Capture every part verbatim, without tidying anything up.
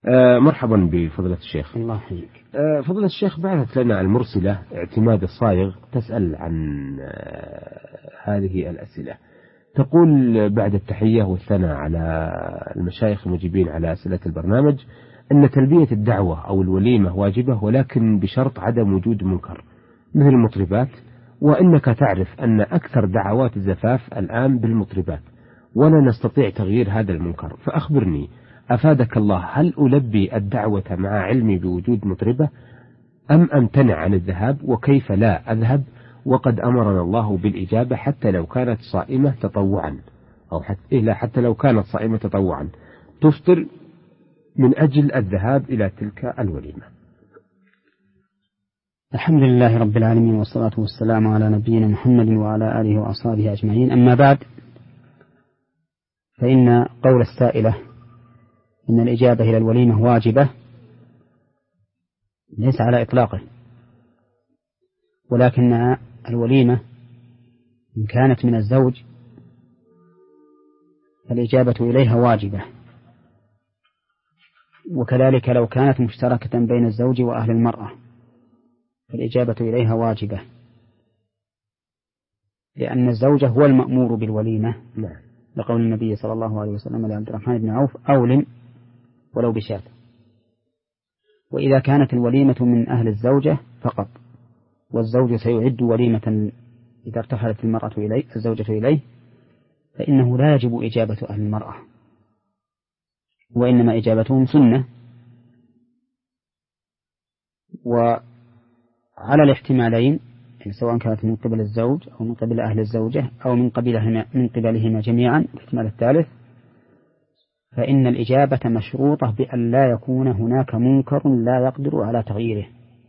آه مرحبا بفضيلة الشيخ. الله يحييك. آه فضيلة الشيخ، بعثت لنا المرسلة اعتماد الصايغ تسأل عن آه هذه الأسئلة. تقول: بعد التحية والثناء على المشايخ المجيبين على أسئلة البرنامج، أن تلبية الدعوة أو الوليمة واجبة، ولكن بشرط عدم وجود منكر مثل المطربات، وإنك تعرف أن أكثر دعوات الزفاف الآن بالمطربات، ولا نستطيع تغيير هذا المنكر، فأخبرني أفادك الله، هل ألبي الدعوة مع علمي بوجود مطربة أم أمتنع عن الذهاب؟ وكيف لا أذهب وقد أمرنا الله بالإجابة حتى لو كانت صائمة تطوعا، أو حتى, إلا حتى لو كانت صائمة تطوعا تفطر من أجل الذهاب إلى تلك الوليمة؟ الحمد لله رب العالمين، والصلاة والسلام على نبينا محمد وعلى آله وأصحابه أجمعين. أما بعد، فإن قول السائلة إن الإجابة إلى الوليمة واجبة ليس على إطلاقه، ولكن الوليمة إن كانت من الزوج فالإجابة إليها واجبة، وكذلك لو كانت مشتركة بين الزوج وأهل المرأة فالإجابة إليها واجبة، لأن الزوج هو المأمور بالوليمة، لقول النبي صلى الله عليه وسلم لعبد الرحمن بن عوف: أولم ولو بشاة. وإذا كانت الوليمة من أهل الزوجة فقط، والزوج سيعد وليمة إذا ارتحلت المرأة إليه الزوجة إليه، فإنه لا يجب إجابة أهل المرأة، وإنما إجابتهم سنة. وعلى الاحتمالين، سواء كانت من قبل الزوج أو من قبل أهل الزوجة أو من قبلهما من قبلهما جميعا، الاحتمال الثالث، فإن الإجابة مشروطة بأن لا يكون هناك منكر لا يقدر على تغييره.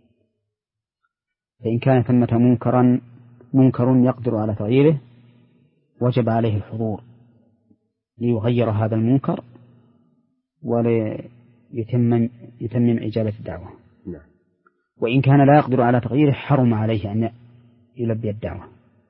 فإن كان ثمة منكرا منكر يقدر على تغييره وجب عليه الحضور ليغير هذا المنكر وليتمم يتمم إجابة الدعوة. وإن كان لا يقدر على تغييره حرم عليه أن يلبي الدعوة.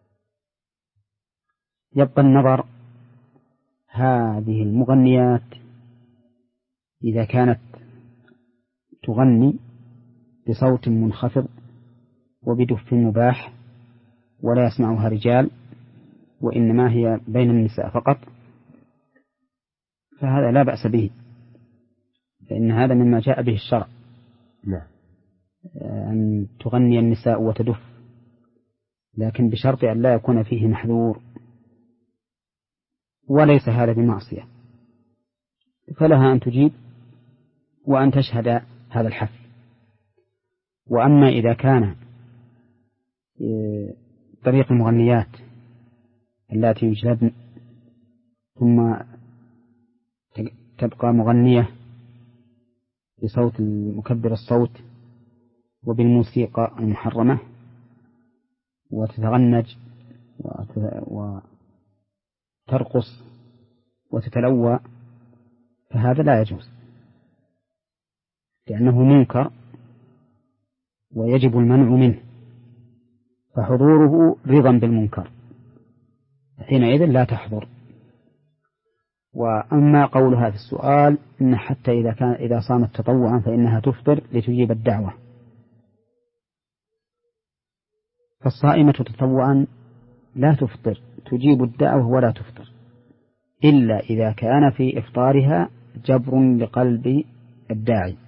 يبقى النظر: هذه المغنيات إذا كانت تغني بصوت منخفض وبدف مباح ولا يسمعها رجال وإنما هي بين النساء فقط، فهذا لا بأس به، فإن هذا مما جاء به الشرع، أن تغني النساء وتدف، لكن بشرط أن لا يكون فيه محذور، وليس هذا بمعصية، فلها أن تجيب وأن تشهد هذا الحفل. وأما إذا كان طريق المغنيات التي يجلبن ثم تبقى مغنية بصوت مكبر الصوت وبالموسيقى المحرمة وتتغنج وترقص وتتلوى، فهذا لا يجوز، لأنه منكر ويجب المنع منه، فحضوره رضا بالمنكر، حينئذ لا تحضر. وأما قولها في السؤال إن حتى إذا كان إذا صامت تطوعا فإنها تفطر لتجيب الدعوة، فالصائمة تطوعا لا تفطر، تجيب الدعوة ولا تفطر، إلا إذا كان في إفطارها جبر لقلب الداعي،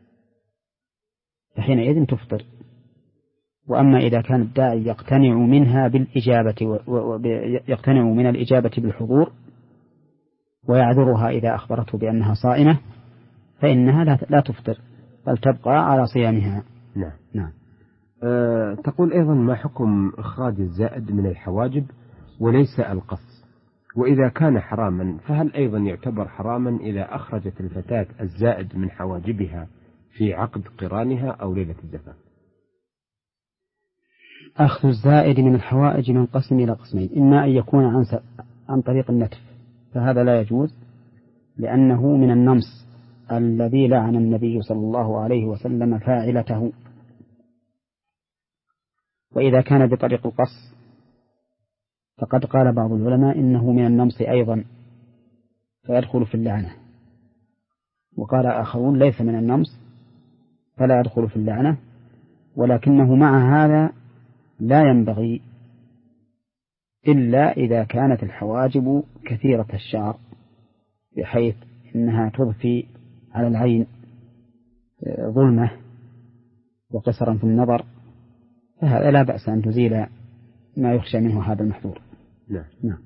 فحينئذ تفطر. وأما إذا كان الداعي يقتنع منها بالإجابة ويقتنع من الإجابة بالحضور ويعذرها إذا أخبرته بأنها صائمة، فإنها لا تفطر بل تبقى على صيامها. نعم. نعم. أه تقول أيضا: ما حكم إخراج الزائد من الحواجب وليس القص؟ وإذا كان حراما فهل أيضا يعتبر حراما إذا أخرجت الفتاة الزائد من حواجبها في عقد قرانها أو ليلة الزفاف؟ أخذ الزائد من الحوائج منقسم إلى قسمين: إما أن يكون عن عن طريق النتف، فهذا لا يجوز لأنه من النمص الذي لعن النبي صلى الله عليه وسلم فاعلته. وإذا كان بطريق القص فقد قال بعض العلماء إنه من النمص أيضا فيدخل في اللعنة. وقال آخرون ليس من النمص فلا يدخل في اللعنة، ولكنه مع هذا لا ينبغي إلا إذا كانت الحواجب كثيرة الشعر بحيث إنها تضفي على العين ظلمة وقصرا في النظر، فهذا لا بأس أن تزيل ما يخشى منه هذا المحظور. نعم. نعم.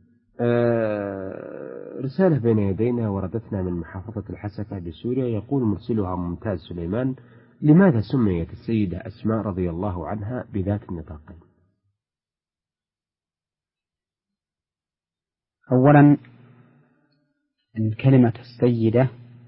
آه رسالة بين يدينا وردتنا من محافظة الحسكة بسوريا، يقول مرسلها ممتاز سليمان: لماذا سميت السيدة أسماء رضي الله عنها بذات النطاقين؟ أولا أن كلمة السيدة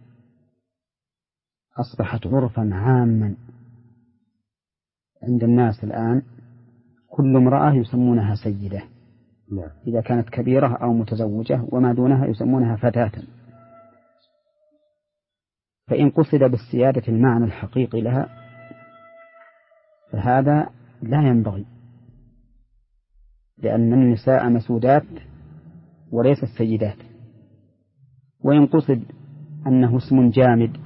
أصبحت عرفا عاما عند الناس الآن، كل امرأة يسمونها سيدة. نعم. إذا كانت كبيرة أو متزوجة، وما دونها يسمونها فتاة. فإن قصد بالسيادة المعنى الحقيقي لها فهذا لا ينبغي، لأن النساء مسودات وليس السيدات. وإن قصد أنه اسم جامد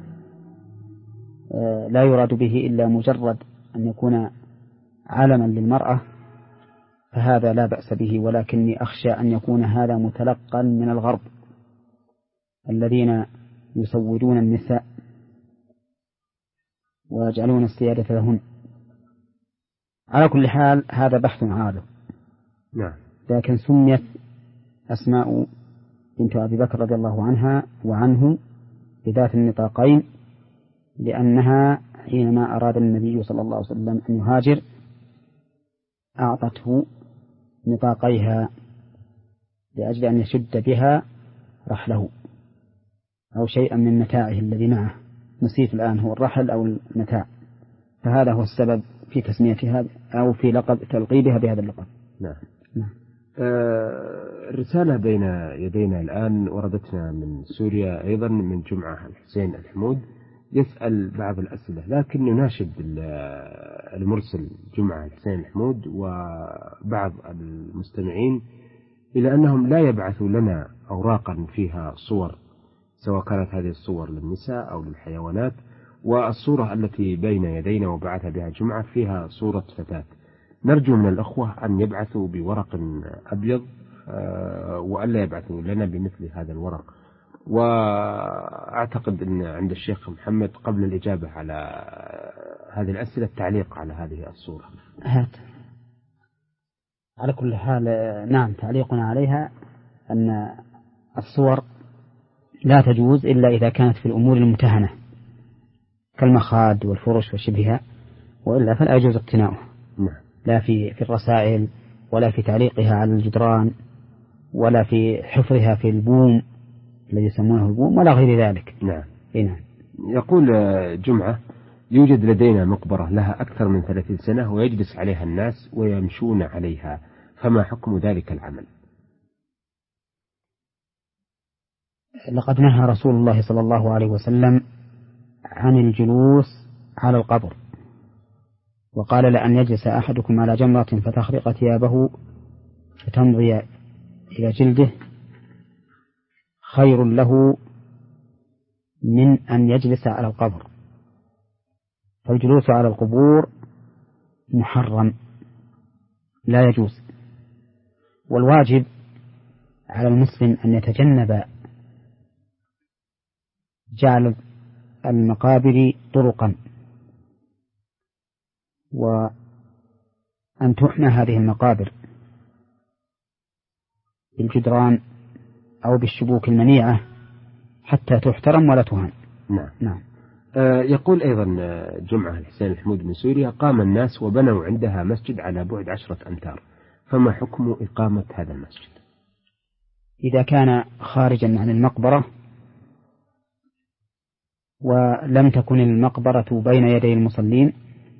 لا يراد به إلا مجرد أن يكون علما للمرأة فهذا لا بأس به، ولكني أخشى أن يكون هذا متلقا من الغرب الذين يسودون النساء ويجعلون السيادة لهن. على كل حال هذا بحث عارض. نعم. لكن سميت أسماء بنت أبي بكر رضي الله عنها وعنه بذات النطاقين لأنها حينما أراد النبي صلى الله عليه وسلم أن يهاجر أعطته نطاقيها لأجل أن يشد بها رحله أو شيئا من متاعه الذي معه، نسيت الآن هو الرحل أو المتاع، فهذا هو السبب في تسميتها أو في لقب تلقيبها بهذا اللقب. نعم. نعم. آه رسالة بين يدينا الآن وردتنا من سوريا أيضا من جمعة الحسين الحمود، يسأل بعض الأسئلة، لكن نناشد المرسل جمعة الحسين الحمود وبعض المستمعين إلى أنهم لا يبعثوا لنا أوراقا فيها صور، سواء كانت هذه الصور للنساء أو للحيوانات. والصورة التي بين يدينا وبعث بها جمعة فيها صورة فتاة. نرجو من الأخوة أن يبعثوا بورق أبيض وألا يبعثوا لنا بمثل هذا الورق. وأعتقد أن عند الشيخ محمد قبل الإجابة على هذه الأسئلة التعليق على هذه الصورة. هات. على كل حال نعم، تعليقنا عليها أن الصور لا تجوز إلا إذا كانت في الأمور الممتهنة كالمخاد والفرش وشبهها، وإلا فلا يجوز اقتناؤه. نعم. لا في في الرسائل ولا في تعليقها على الجدران ولا في حفرها في البوم الذي يسمونه البوم ولا غير ذلك. نعم. نعم. يقول جمعة: يوجد لدينا مقبرة لها أكثر من ثلاثين سنة ويجلس عليها الناس ويمشون عليها، فما حكم ذلك العمل؟ لقد نهى رسول الله صلى الله عليه وسلم عن الجلوس على القبر، وقال: لأن يجلس أحدكم على جمرة فتخرق ثيابه فتمضي إلى جلده خير له من أن يجلس على القبر. فالجلوس على القبور محرم لا يجوز، والواجب على المسلم أن يتجنب جعل المقابر طرقا، وأن تحمى هذه المقابر بالجدران أو بالشبوك المنيعة حتى تحترم ولا تهان. نعم. نعم. آه يقول أيضا جمعة الحسين الحمود من سوريا: قام الناس وبنوا عندها مسجد على بعد عشرة أمتار، فما حكم إقامة هذا المسجد؟ إذا كان خارجا عن المقبرة ولم تكن المقبرة بين يدي المصلين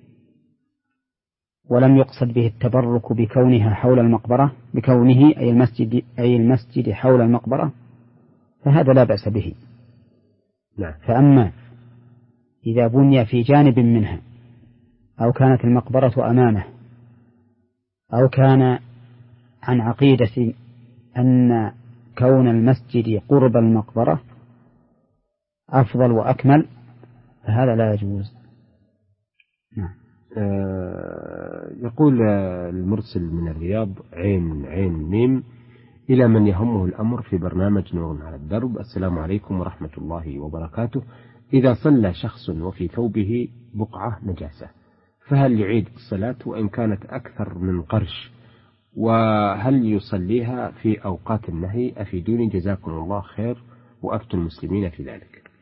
ولم يقصد به التبرك بكونها حول المقبرة بكونه أي المسجد أي المسجد حول المقبرة فهذا لا بأس به. نعم. فأما إذا بني في جانب منها أو كانت المقبرة أمامه أو كان عن عقيدة أن كون المسجد قرب المقبرة أفضل وأكمل فهذا لا يجوز. نعم. آه يقول المرسل من الرياض عين عين ميم إلى من يهمه الأمر في برنامج نور على الدرب: السلام عليكم ورحمة الله وبركاته. إذا صلى شخص وفي ثوبه بقعة نجاسة فهل يعيد الصلاة وإن كانت أكثر من قرش؟ وهل يصليها في أوقات النهي؟ أفيدوني جزاكم الله خير وأفتوا المسلمين في ذلك.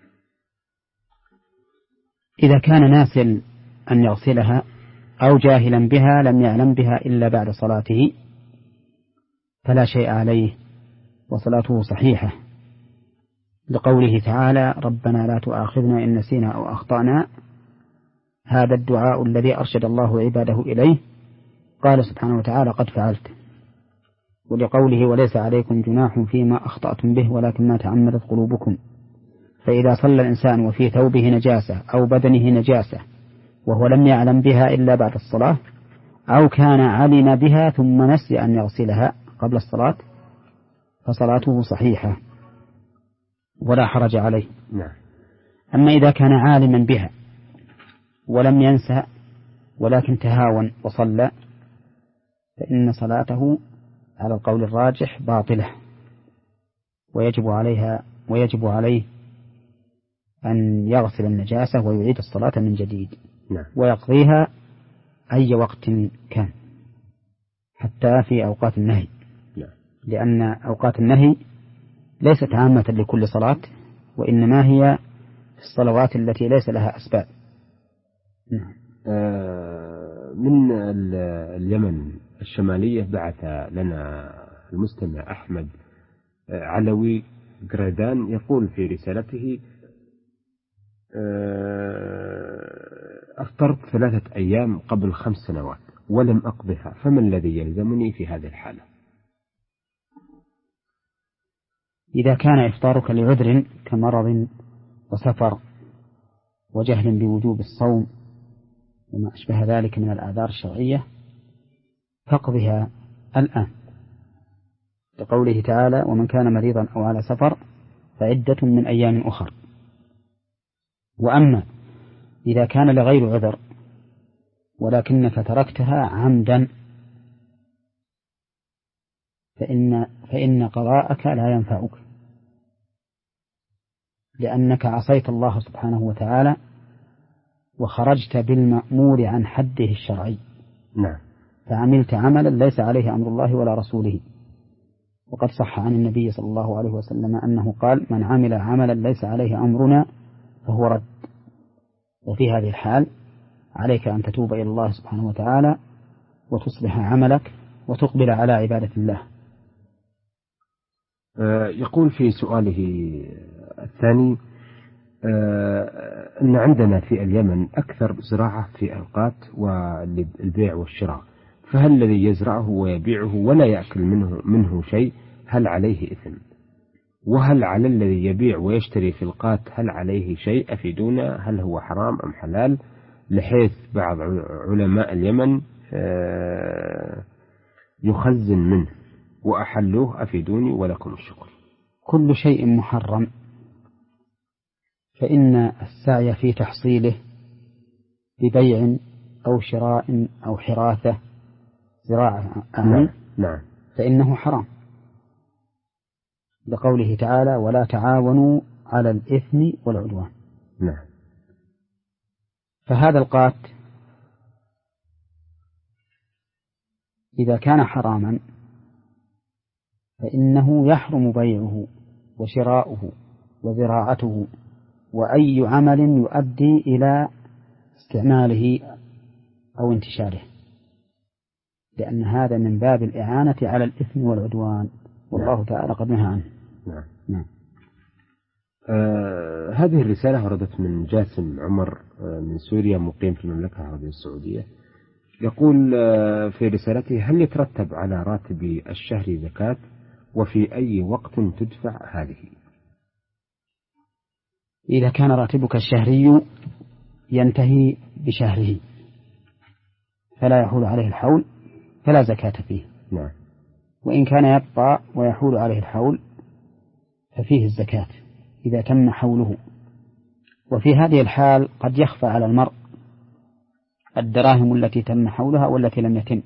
إذا كان ناسل أن يغسلها أو جاهلا بها لم يعلم بها إلا بعد صلاته فلا شيء عليه وصلاته صحيحة، لقوله تعالى: ربنا لا تؤاخذنا إن نسينا أو أخطأنا. هذا الدعاء الذي أرشد الله عباده إليه، قال سبحانه وتعالى: قد فعلت. ولقوله: وليس عليكم جناح فيما أخطأتم به ولكن ما تعمدت قلوبكم. فإذا صلى الإنسان وفي ثوبه نجاسة أو بدنه نجاسة وهو لم يعلم بها إلا بعد الصلاة، أو كان علم بها ثم نسي أن يغسلها قبل الصلاة، فصلاته صحيحة ولا حرج عليه. نعم. أما إذا كان عالما بها ولم ينسى ولكن تهاون وصلى فإن صلاته على القول الراجح باطلة، ويجب عليها ويجب عليه أن يغسل النجاسة ويعيد الصلاة من جديد. نعم. ويقضيها أي وقت كان حتى في أوقات النهي. نعم. لأن أوقات النهي ليست عامة لكل صلاة، وإنما هي الصلوات التي ليس لها أسباب. نعم. آه من اليمن الشمالية بعث لنا المستمع أحمد علوي قردان يقول في رسالته: أفطرت ثلاثة أيام قبل خمس سنوات ولم أقضها، فما الذي يلزمني في هذه الحالة؟ إذا كان إفطارك لعذر كمرض وسفر وجهل بوجوب الصوم وما أشبه ذلك من الآثار الشرعية فاقضها الآن، لقوله تعالى: ومن كان مريضا أو على سفر فعدة من أيام أخر. وأما إذا كان لغير عذر ولكنك تركتها عمدا فإن, فإن قضاءك لا ينفعك، لأنك عصيت الله سبحانه وتعالى وخرجت بالمأمور عن حده الشرعي. نعم. فعملت عملا ليس عليه أمر الله ولا رسوله. وقد صح عن النبي صلى الله عليه وسلم أنه قال: من عمل عملا ليس عليه أمرنا فهو رد. وفي هذه الحال عليك أن تتوب إلى الله سبحانه وتعالى وتصلح عملك وتقبل على عبادة الله. يقول في سؤاله الثاني: أن عندنا في اليمن أكثر زراعة في أوقات والبيع والشراء، فهل الذي يزرعه ويبيعه ولا يأكل منه منه شيء هل عليه إثم؟ وهل على الذي يبيع ويشتري في القات هل عليه شيء؟ أفيدونا، هل هو حرام أم حلال؟ لحيث بعض علماء اليمن يخزن منه وأحلوه، أفيدوني ولكم الشكر. كل شيء محرم فإن السعي في تحصيله ببيع أو شراء أو حراثة زراعة نعم. نعم. فإنه حرام، لقوله تعالى: ولا تعاونوا على الإثم والعدوان. نعم. فهذا القات إذا كان حراما فإنه يحرم بيعه وشراؤه وزراعته وأي عمل يؤدي إلى استعماله أو انتشاره، لأن هذا من باب الإعانة على الإثم والعدوان، والله نعم. تعالى قد نهى عنه. نعم. نعم. آه هذه الرسالة وردت من جاسم عمر آه من سوريا مقيم في المملكة العربية السعودية. يقول آه في رسالته: هل يترتب على راتب الشهر زكاة؟ وفي أي وقت تدفع هذه؟ إذا كان راتبك الشهري ينتهي بشهره فلا يحول عليه الحول فلا زكاة فيه. نعم. وإن كان يبقى ويحول عليه الحول ففيه الزكاة إذا تم حوله وفي هذه الحال قد يخفى على المرء الدراهم التي تم حولها والتي لم يتم،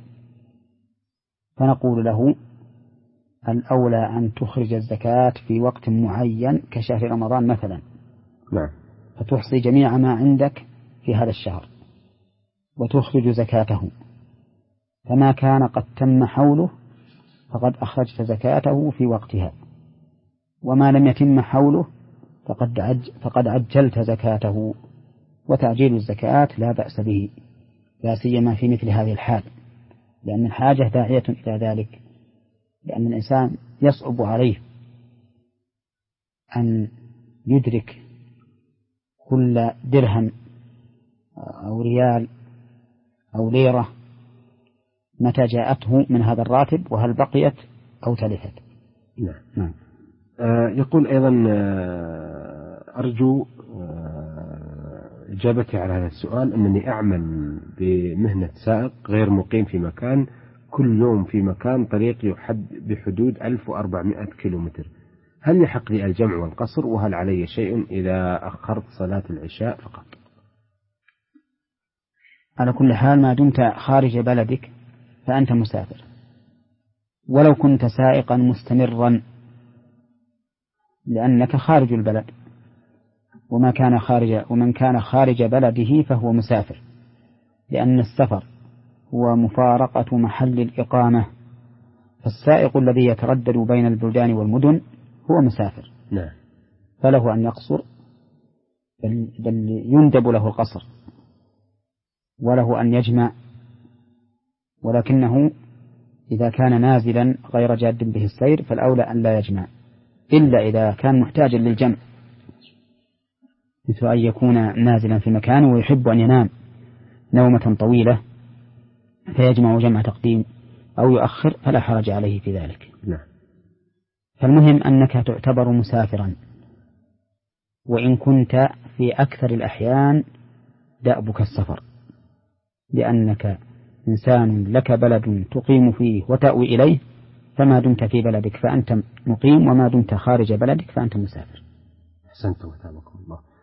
فنقول له الأولى أن تخرج الزكاة في وقت معين كشهر رمضان مثلا، نعم، فتحصي جميع ما عندك في هذا الشهر وتخرج زكاته، فما كان قد تم حوله فقد أخرجت زكاته في وقتها، وما لم يتم حوله فقد, عج فقد عجلت زكاته. وتعجيل الزكاة لا بأس به، لا سيما في مثل هذه الحال، لأن الحاجة داعية إلى ذلك، لأن الإنسان يصعب عليه أن يدرك كل درهم أو ريال أو ليرة متى جاءته من هذا الراتب، وهل بقيت أو تلفت. نعم. نعم. آه يقول أيضا آه أرجو آه إجابتي على هذا السؤال، أنني أعمل بمهنة سائق غير مقيم في مكان، كل يوم في مكان طريق يحد بحدود ألف وأربعمائة كيلومتر، هل يحق لي الجمع والقصر؟ وهل علي شيء إذا أخرت صلاة العشاء فقط؟ على كل حال ما دمت خارج بلدك فأنت مسافر، ولو كنت سائقا مستمرا، لأنك خارج البلد، وما كان خارج ومن كان خارج بلده فهو مسافر، لأن السفر هو مفارقة محل الإقامة، فالسائق الذي يتردد بين البلدان والمدن هو مسافر. نعم. فله أن يقصر، بل يندب له القصر، وله أن يجمع، ولكنه إذا كان نازلا غير جاد به السير فالأولى أن لا يجمع، إلا إذا كان محتاجا للجمع، مثل أن يكون نازلا في مكان ويحب أن ينام نومة طويلة فيجمع جمع تقديم أو يؤخر، فلا حرج عليه في ذلك. نعم. فالمهم أنك تعتبر مسافرا، وإن كنت في أكثر الأحيان دأبك السفر، لأنك إنسان لك بلد تقيم فيه وتأوي إليه، فما دمت في بلدك فأنت مقيم، وما دمت خارج بلدك فأنت مسافر. أحسنتم وتابعكم الله.